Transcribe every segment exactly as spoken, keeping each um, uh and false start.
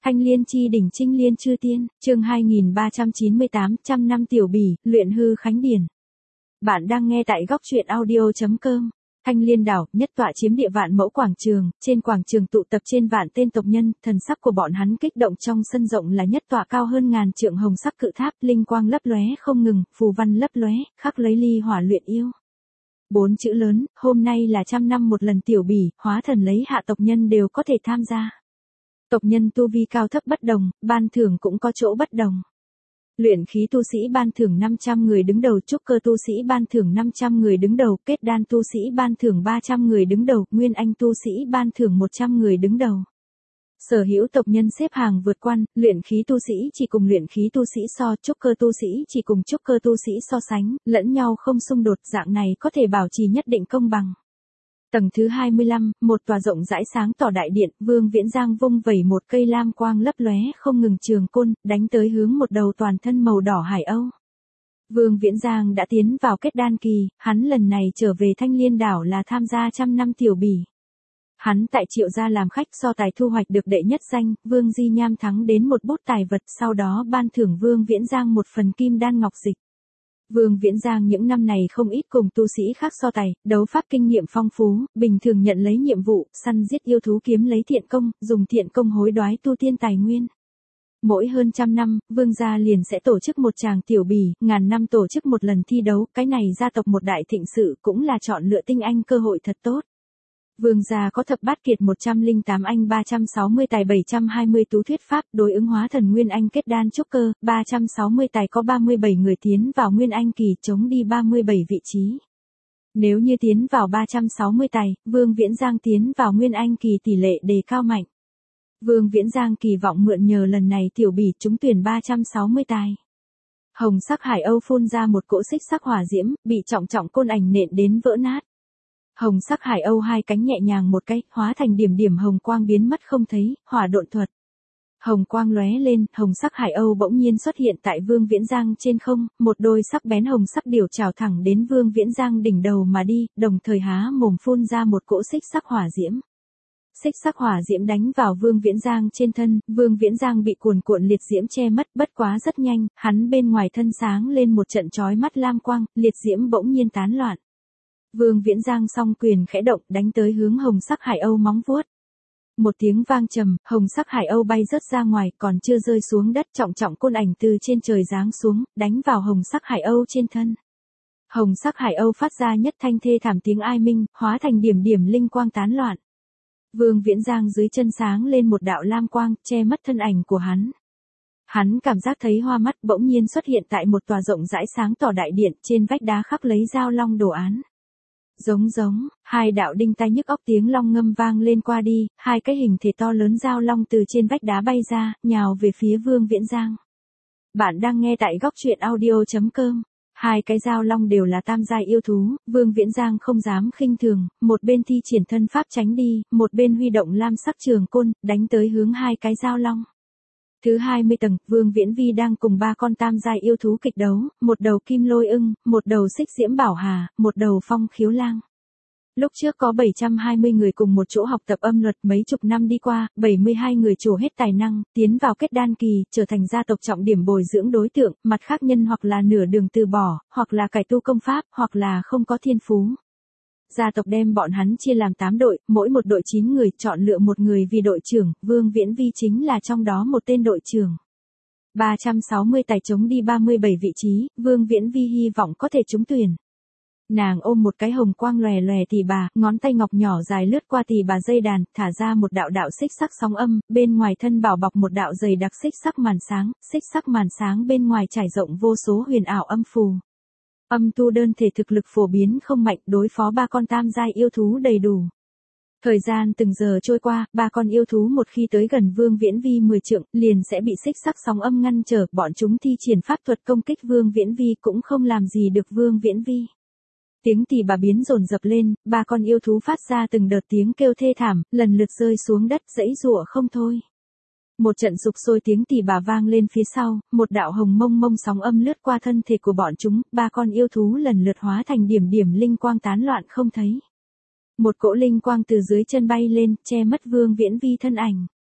Thanh Liên chi đỉnh Trinh Liên chư tiên, chương hai nghìn ba trăm chín mươi tám, trăm năm tiểu bỉ, luyện hư khánh điển. Bạn đang nghe tại góc truyện audio chấm com. Thanh Liên đảo, nhất tọa chiếm địa vạn mẫu quảng trường, trên quảng trường tụ tập trên vạn tên tộc nhân, thần sắc của bọn hắn kích động trong sân rộng là nhất tọa cao hơn ngàn trượng hồng sắc cự tháp, linh quang lấp lóe không ngừng, phù văn lấp lóe, khắc lấy ly hỏa luyện yêu. Bốn chữ lớn, hôm nay là trăm năm một lần tiểu bỉ, hóa thần lấy hạ tộc nhân đều có thể tham gia. Tộc nhân tu vi cao thấp bất đồng, ban thưởng cũng có chỗ bất đồng. Luyện khí tu sĩ ban thưởng năm trăm người đứng đầu, trúc cơ tu sĩ ban thưởng năm trăm người đứng đầu, kết đan tu sĩ ban thưởng ba trăm người đứng đầu, nguyên anh tu sĩ ban thưởng một trăm người đứng đầu. Sở hữu tộc nhân xếp hàng vượt quan, luyện khí tu sĩ chỉ cùng luyện khí tu sĩ so, trúc cơ tu sĩ chỉ cùng trúc cơ tu sĩ so sánh, lẫn nhau không xung đột, dạng này có thể bảo trì nhất định công bằng. Tầng thứ hai mươi lăm, một tòa rộng rãi sáng tỏ đại điện, Vương Viễn Giang vung vẩy một cây lam quang lấp lóe không ngừng trường côn, đánh tới hướng một đầu toàn thân màu đỏ hải âu. Vương Viễn Giang đã tiến vào kết đan kỳ, hắn lần này trở về Thanh Liên đảo là tham gia trăm năm tiểu bỉ. Hắn tại Triệu gia làm khách so tài thu hoạch được đệ nhất danh, Vương Di Nham thắng đến một bút tài vật, sau đó ban thưởng Vương Viễn Giang một phần kim đan ngọc dịch. Vương Viễn Giang những năm này không ít cùng tu sĩ khác so tài, đấu pháp kinh nghiệm phong phú, bình thường nhận lấy nhiệm vụ, săn giết yêu thú kiếm lấy thiện công, dùng thiện công hối đoái tu tiên tài nguyên. Mỗi hơn trăm năm, Vương gia liền sẽ tổ chức một tràng tiểu bỉ, ngàn năm tổ chức một lần thi đấu, cái này gia tộc một đại thịnh sự cũng là chọn lựa tinh anh cơ hội thật tốt. Vương gia có thập bát kiệt một trăm lẻ tám anh ba trăm sáu mươi tài bảy trăm hai mươi tú thuyết pháp, đối ứng hóa thần nguyên anh kết đan trúc cơ, ba trăm sáu mươi tài có ba mươi bảy người tiến vào nguyên anh kỳ, chống đi ba mươi bảy vị trí. Nếu như tiến vào ba trăm sáu mươi tài, Vương Viễn Giang tiến vào nguyên anh kỳ tỷ lệ đề cao mạnh. Vương Viễn Giang kỳ vọng mượn nhờ lần này tiểu bỉ trúng tuyển ba trăm sáu mươi tài. Hồng sắc hải âu phun ra một cỗ xích sắc hỏa diễm, bị trọng trọng côn ảnh nện đến vỡ nát. Hồng sắc hải âu hai cánh nhẹ nhàng một cái, hóa thành điểm điểm hồng quang biến mất không thấy, hỏa độn thuật. Hồng quang lóe lên, hồng sắc hải âu bỗng nhiên xuất hiện tại Vương Viễn Giang trên không, một đôi sắc bén hồng sắc điểu trào thẳng đến Vương Viễn Giang đỉnh đầu mà đi, đồng thời há mồm phun ra một cỗ xích sắc hỏa diễm. Xích sắc hỏa diễm đánh vào Vương Viễn Giang trên thân, Vương Viễn Giang bị cuồn cuộn liệt diễm che mất, bất quá rất nhanh, hắn bên ngoài thân sáng lên một trận chói mắt lam quang, liệt diễm bỗng nhiên tán loạn. Vương Viễn Giang song quyền khẽ động, đánh tới hướng hồng sắc hải âu móng vuốt. Một tiếng vang trầm, hồng sắc hải âu bay rớt ra ngoài, còn chưa rơi xuống đất, trọng trọng côn ảnh từ trên trời giáng xuống, đánh vào hồng sắc hải âu trên thân. Hồng sắc hải âu phát ra nhất thanh thê thảm tiếng ai minh, hóa thành điểm điểm linh quang tán loạn. Vương Viễn Giang dưới chân sáng lên một đạo lam quang, che mất thân ảnh của hắn. Hắn cảm giác thấy hoa mắt, bỗng nhiên xuất hiện tại một tòa rộng rãi sáng tỏ đại điện, trên vách đá khắc lấy dao long đồ án. Giống giống, hai đạo đinh tai nhức óc tiếng long ngâm vang lên qua đi, hai cái hình thể to lớn dao long từ trên vách đá bay ra, nhào về phía Vương Viễn Giang. Bạn đang nghe tại góc truyện audio chấm com. Hai cái dao long đều là tam giai yêu thú, Vương Viễn Giang không dám khinh thường, một bên thi triển thân pháp tránh đi, một bên huy động lam sắc trường côn, đánh tới hướng hai cái dao long. Thứ hai mươi tầng, Vương Viễn Vi đang cùng ba con tam giai yêu thú kịch đấu, một đầu kim lôi ưng, một đầu xích diễm bảo hà, một đầu phong khiếu lang. Lúc trước có bảy trăm hai mươi người cùng một chỗ học tập âm luật, mấy chục năm đi qua, bảy mươi hai người trổ hết tài năng, tiến vào kết đan kỳ, trở thành gia tộc trọng điểm bồi dưỡng đối tượng, mặt khác nhân hoặc là nửa đường từ bỏ, hoặc là cải tu công pháp, hoặc là không có thiên phú. Gia tộc đem bọn hắn chia làm tám đội, mỗi một đội chín người, chọn lựa một người vì đội trưởng, Vương Viễn Vi chính là trong đó một tên đội trưởng. ba trăm sáu mươi tài chống đi ba mươi bảy vị trí, Vương Viễn Vi hy vọng có thể trúng tuyển. Nàng ôm một cái hồng quang lòe lòe tỳ bà, ngón tay ngọc nhỏ dài lướt qua tỳ bà dây đàn, thả ra một đạo đạo xích sắc sóng âm, bên ngoài thân bảo bọc một đạo dày đặc xích sắc màn sáng, xích sắc màn sáng bên ngoài trải rộng vô số huyền ảo âm phù. Âm tu đơn thể thực lực phổ biến không mạnh, đối phó ba con tam giai yêu thú đầy đủ. Thời gian từng giờ trôi qua, ba con yêu thú một khi tới gần Vương Viễn Vi mười trượng, liền sẽ bị xích sắc sóng âm ngăn trở, bọn chúng thi triển pháp thuật công kích Vương Viễn Vi cũng không làm gì được Vương Viễn Vi. Tiếng tỳ bà biến dồn dập lên, ba con yêu thú phát ra từng đợt tiếng kêu thê thảm, lần lượt rơi xuống đất giãy giụa không thôi. Một trận sục sôi tiếng tỳ bà vang lên phía sau, một đạo hồng mông mông sóng âm lướt qua thân thể của bọn chúng, ba con yêu thú lần lượt hóa thành điểm điểm linh quang tán loạn không thấy. Một cỗ linh quang từ dưới chân bay lên, che mất Vương Viễn Vi thân ảnh.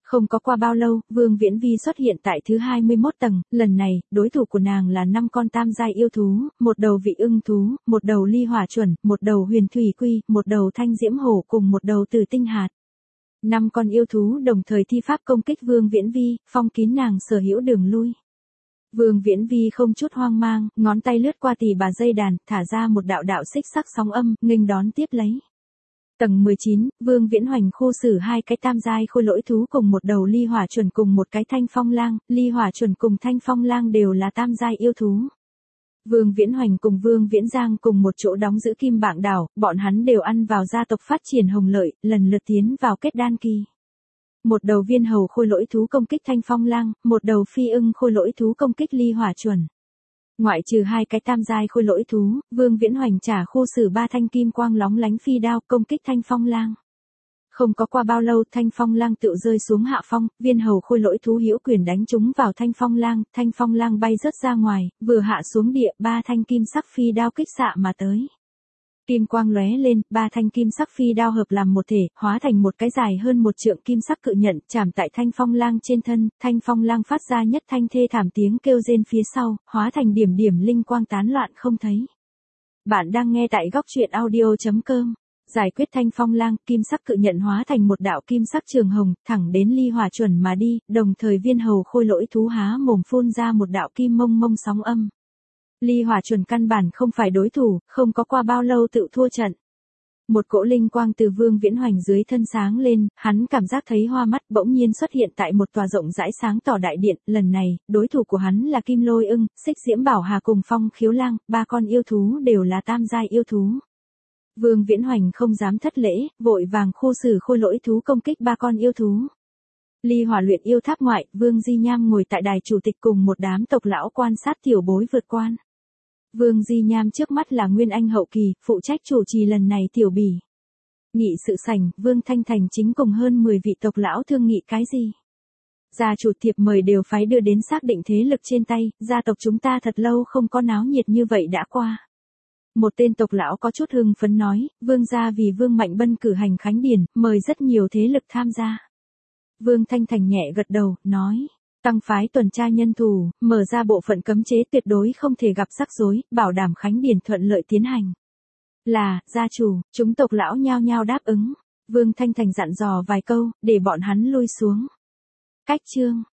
Không có qua bao lâu, Vương Viễn Vi xuất hiện tại thứ hai mươi mốt tầng, lần này, đối thủ của nàng là năm con tam giai yêu thú, một đầu vị ưng thú, một đầu ly hỏa chuẩn, một đầu huyền thủy quy, một đầu thanh diễm hổ cùng một đầu tử tinh hạt. Năm con yêu thú đồng thời thi pháp công kích Vương Viễn Vi, phong kín nàng sở hữu đường lui. Vương Viễn Vi không chút hoang mang, ngón tay lướt qua tỳ bà dây đàn, thả ra một đạo đạo xích sắc sóng âm, nghênh đón tiếp lấy. Tầng mười chín, Vương Viễn Hoành khu xử hai cái tam giai khôi lỗi thú cùng một đầu ly hỏa chuẩn cùng một cái thanh phong lang, ly hỏa chuẩn cùng thanh phong lang đều là tam giai yêu thú. Vương Viễn Hoành cùng Vương Viễn Giang cùng một chỗ đóng giữ Kim Bảng Đảo, bọn hắn đều ăn vào gia tộc phát triển hồng lợi, lần lượt tiến vào kết đan kỳ. Một đầu viên hầu khôi lỗi thú công kích thanh phong lang, một đầu phi ưng khôi lỗi thú công kích ly hỏa chuẩn. Ngoại trừ hai cái tam giai khôi lỗi thú, Vương Viễn Hoành trả khu xử ba thanh kim quang lóng lánh phi đao công kích thanh phong lang. Không có qua bao lâu, thanh phong lang tự rơi xuống hạ phong, viên hầu khôi lỗi thú hữu quyền đánh trúng vào thanh phong lang, thanh phong lang bay rớt ra ngoài, vừa hạ xuống địa, ba thanh kim sắc phi đao kích xạ mà tới. Kim quang lóe lên, ba thanh kim sắc phi đao hợp làm một thể, hóa thành một cái dài hơn một trượng kim sắc cự nhận, chạm tại thanh phong lang trên thân, thanh phong lang phát ra nhất thanh thê thảm tiếng kêu rên phía sau, hóa thành điểm điểm linh quang tán loạn không thấy. Bạn đang nghe tại góc truyện audio chấm com. Giải quyết thanh phong lang, kim sắc cự nhận hóa thành một đạo kim sắc trường hồng, thẳng đến ly hỏa chuẩn mà đi, đồng thời viên hầu khôi lỗi thú há mồm phun ra một đạo kim mông mông sóng âm. Ly hỏa chuẩn căn bản không phải đối thủ, không có qua bao lâu tự thua trận. Một cỗ linh quang từ Vương Viễn Hoành dưới thân sáng lên, hắn cảm giác thấy hoa mắt bỗng nhiên xuất hiện tại một tòa rộng rãi sáng tỏ đại điện, lần này, đối thủ của hắn là Kim Lôi Ưng, Xích Diễm Bảo Hà cùng Phong Khiếu Lang, ba con yêu thú đều là tam giai yêu thú. Vương Viễn Hoành không dám thất lễ, vội vàng khu xử khôi lỗi thú công kích ba con yêu thú. Ly Hỏa luyện yêu tháp ngoại, Vương Di Nham ngồi tại đài chủ tịch cùng một đám tộc lão quan sát tiểu bối vượt quan. Vương Di Nham trước mắt là Nguyên Anh hậu kỳ, phụ trách chủ trì lần này tiểu bỉ. Nghị sự sảnh, Vương Thanh Thành chính cùng hơn mười vị tộc lão thương nghị cái gì. Gia chủ thiệp mời đều phái đưa đến xác định thế lực trên tay, gia tộc chúng ta thật lâu không có náo nhiệt như vậy đã qua. Một tên tộc lão có chút hưng phấn nói, Vương gia vì Vương Mạnh Bân cử hành khánh điển, mời rất nhiều thế lực tham gia. Vương Thanh Thành nhẹ gật đầu, nói. Tăng phái tuần tra nhân thủ, mở ra bộ phận cấm chế tuyệt đối không thể gặp rắc rối, bảo đảm khánh điển thuận lợi tiến hành. Là, gia chủ, chúng tộc lão nhao nhao đáp ứng. Vương Thanh Thành dặn dò vài câu, để bọn hắn lui xuống. Cách chương.